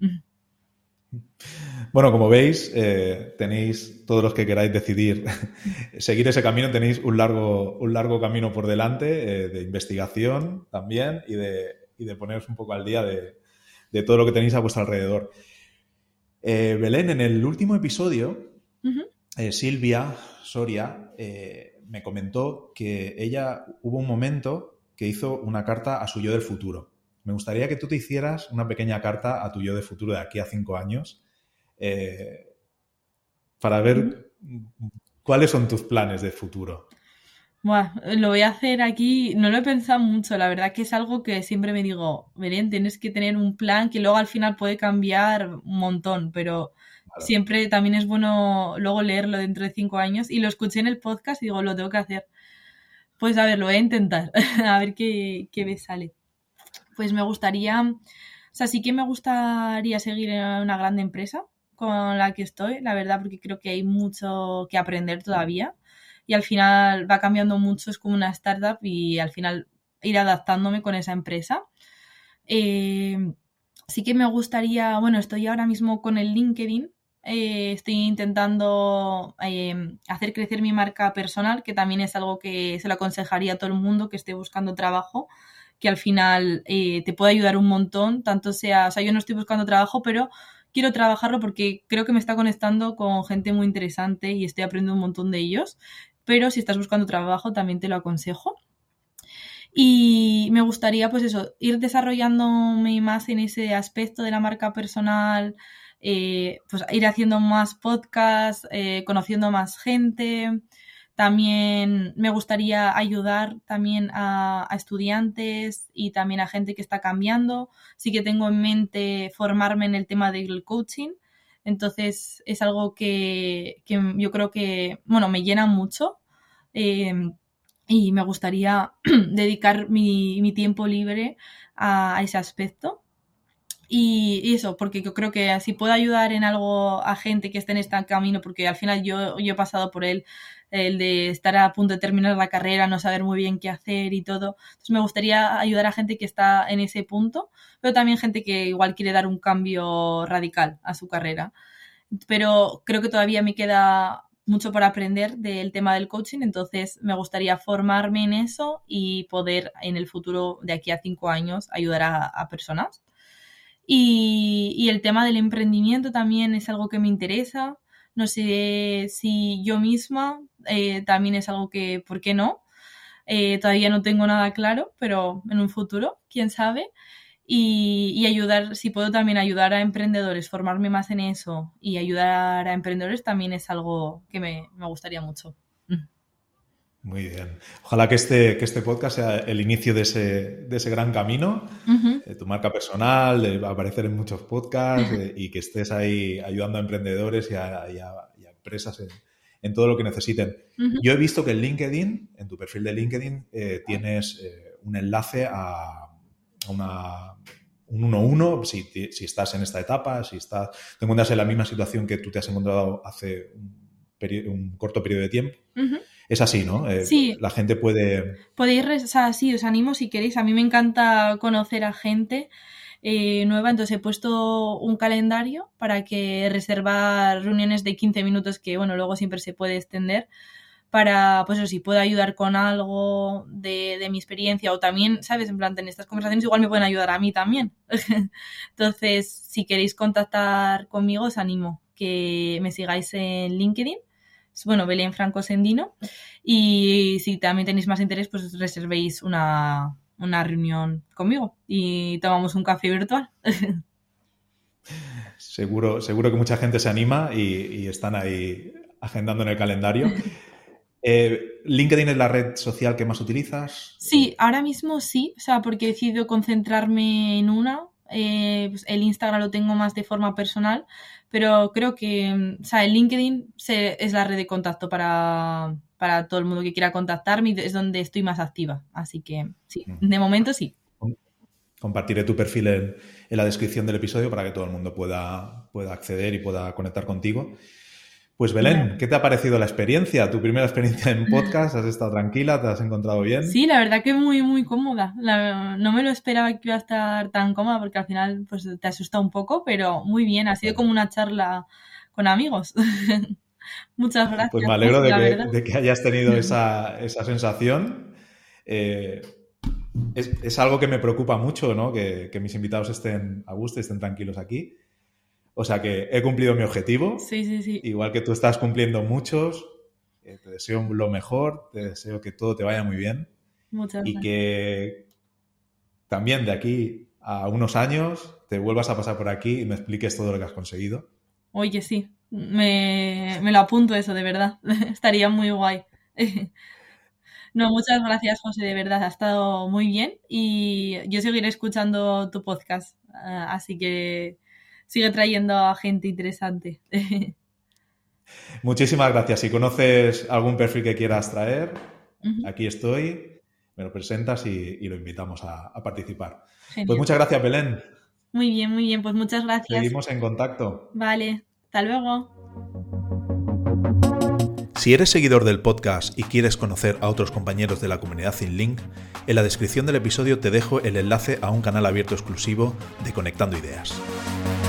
Bueno, como veis, eh, tenéis, todos los que queráis decidir seguir ese camino, tenéis un largo, un largo camino por delante eh, de investigación también y de, y de poneros un poco al día de, de todo lo que tenéis a vuestro alrededor. Eh, Belén, en el último episodio, uh-huh. eh, Silvia Soria eh, me comentó que ella hubo un momento que hizo una carta a su yo del futuro. Me gustaría que tú te hicieras una pequeña carta a tu yo del futuro de aquí a cinco años eh, para ver uh-huh. cuáles son tus planes de futuro. Buah, lo voy a hacer aquí, no lo he pensado mucho, la verdad que es algo que siempre me digo, Belén, tienes que tener un plan que luego al final puede cambiar un montón, pero claro. siempre también es bueno luego leerlo dentro de cinco años y lo escuché en el podcast y digo, lo tengo que hacer. Pues a ver, lo voy a intentar, a ver qué, qué me sale. Pues me gustaría, o sea, sí que me gustaría seguir en una grande empresa con la que estoy, la verdad, porque creo que hay mucho que aprender todavía. Y al final va cambiando mucho, es como una startup y al final ir adaptándome con esa empresa. Eh, sí que me gustaría, bueno, estoy ahora mismo con el LinkedIn, eh, estoy intentando eh, hacer crecer mi marca personal, que también es algo que se lo aconsejaría a todo el mundo que esté buscando trabajo, que al final eh, te puede ayudar un montón, tanto sea, o sea, yo no estoy buscando trabajo, pero quiero trabajarlo porque creo que me está conectando con gente muy interesante y estoy aprendiendo un montón de ellos, pero si estás buscando trabajo también te lo aconsejo. Y me gustaría, pues eso, ir desarrollándome más en ese aspecto de la marca personal, eh, pues ir haciendo más podcasts, eh, conociendo más gente. También me gustaría ayudar también a, a estudiantes y también a gente que está cambiando. Sí que tengo en mente formarme en el tema del coaching. Entonces es algo que, que yo creo que, bueno, me llena mucho. Eh, y me gustaría dedicar mi, mi tiempo libre a, a ese aspecto. Y, y eso, porque yo creo que si puedo ayudar en algo a gente que esté en este camino, porque al final yo, yo he pasado por él, el de estar a punto de terminar la carrera, no saber muy bien qué hacer y todo. Entonces me gustaría ayudar a gente que está en ese punto, pero también gente que igual quiere dar un cambio radical a su carrera. Pero creo que todavía me queda mucho por aprender del tema del coaching, entonces me gustaría formarme en eso y poder en el futuro, de aquí a cinco años, ayudar a, a personas. Y, y el tema del emprendimiento también es algo que me interesa. No sé si yo misma eh, también es algo que, ¿por qué no? Eh, todavía no tengo nada claro, pero en un futuro, quién sabe. Y, y ayudar, si puedo también ayudar a emprendedores, formarme más en eso y ayudar a emprendedores también es algo que me, me gustaría mucho. Muy bien. Ojalá que este, que este podcast sea el inicio de ese, de ese gran camino, Uh-huh. de tu marca personal, de aparecer en muchos podcasts de, y que estés ahí ayudando a emprendedores y a, y a, y a empresas en, en todo lo que necesiten. Uh-huh. Yo he visto que en LinkedIn, en tu perfil de LinkedIn, eh, tienes eh, un enlace a, a una, un uno a uno, si, si estás en esta etapa, si estás, te encuentras en la misma situación que tú te has encontrado hace un, periodo, un corto periodo de tiempo. Uh-huh. Es así, ¿no? Eh, sí. La gente puede... Podéis, o sea, sí, os animo si queréis. A mí me encanta conocer a gente eh, nueva, entonces he puesto un calendario para que reservar reuniones de quince minutos que, bueno, luego siempre se puede extender para, pues eso, si puedo ayudar con algo de, de mi experiencia o también, ¿sabes? En plan, en estas conversaciones igual me pueden ayudar a mí también. Entonces, si queréis contactar conmigo, os animo que me sigáis en LinkedIn. Bueno, Belén Franco Sendino. Y si también tenéis más interés, pues reservéis una, una reunión conmigo y tomamos un café virtual. Seguro, seguro que mucha gente se anima y, y están ahí agendando en el calendario. Eh, ¿LinkedIn es la red social que más utilizas? Sí, ahora mismo sí, o sea, porque he decidido concentrarme en una. Eh, pues el Instagram lo tengo más de forma personal, pero creo que, o sea, el LinkedIn se, es la red de contacto para, para todo el mundo que quiera contactarme y es donde estoy más activa. Así que sí, de momento sí. Compartiré tu perfil en, en la descripción del episodio para que todo el mundo pueda, pueda acceder y pueda conectar contigo. Pues Belén, ¿qué te ha parecido la experiencia? Tu primera experiencia en podcast, ¿has estado tranquila? ¿Te has encontrado bien? Sí, la verdad que muy, muy cómoda. La, no me lo esperaba que iba a estar tan cómoda porque al final pues te asusta un poco, pero muy bien. Ha sido como una charla con amigos. Muchas gracias. Pues me alegro de que, de que hayas tenido esa, esa sensación. Eh, es, es algo que me preocupa mucho, ¿no? Que, que mis invitados estén a gusto, estén tranquilos aquí. O sea que he cumplido mi objetivo. Sí, sí, sí. Igual que tú estás cumpliendo muchos. Eh, te deseo lo mejor, te deseo que todo te vaya muy bien. Muchas y gracias. Que también de aquí a unos años te vuelvas a pasar por aquí y me expliques todo lo que has conseguido. Oye, sí, me, me lo apunto eso, de verdad. Estaría muy guay. No, muchas gracias, José, de verdad, ha estado muy bien y yo seguiré escuchando tu podcast, así que sigue trayendo a gente interesante. Muchísimas gracias. Si conoces algún perfil que quieras traer, Uh-huh. aquí estoy, me lo presentas y, y lo invitamos a, a participar. Genial. Pues muchas gracias, Belén. Muy bien, muy bien, pues muchas gracias. Seguimos en contacto. Vale, hasta luego. Si eres seguidor del podcast y quieres conocer a otros compañeros de la comunidad ThinkLink, en la descripción del episodio te dejo el enlace a un canal abierto exclusivo de Conectando Ideas.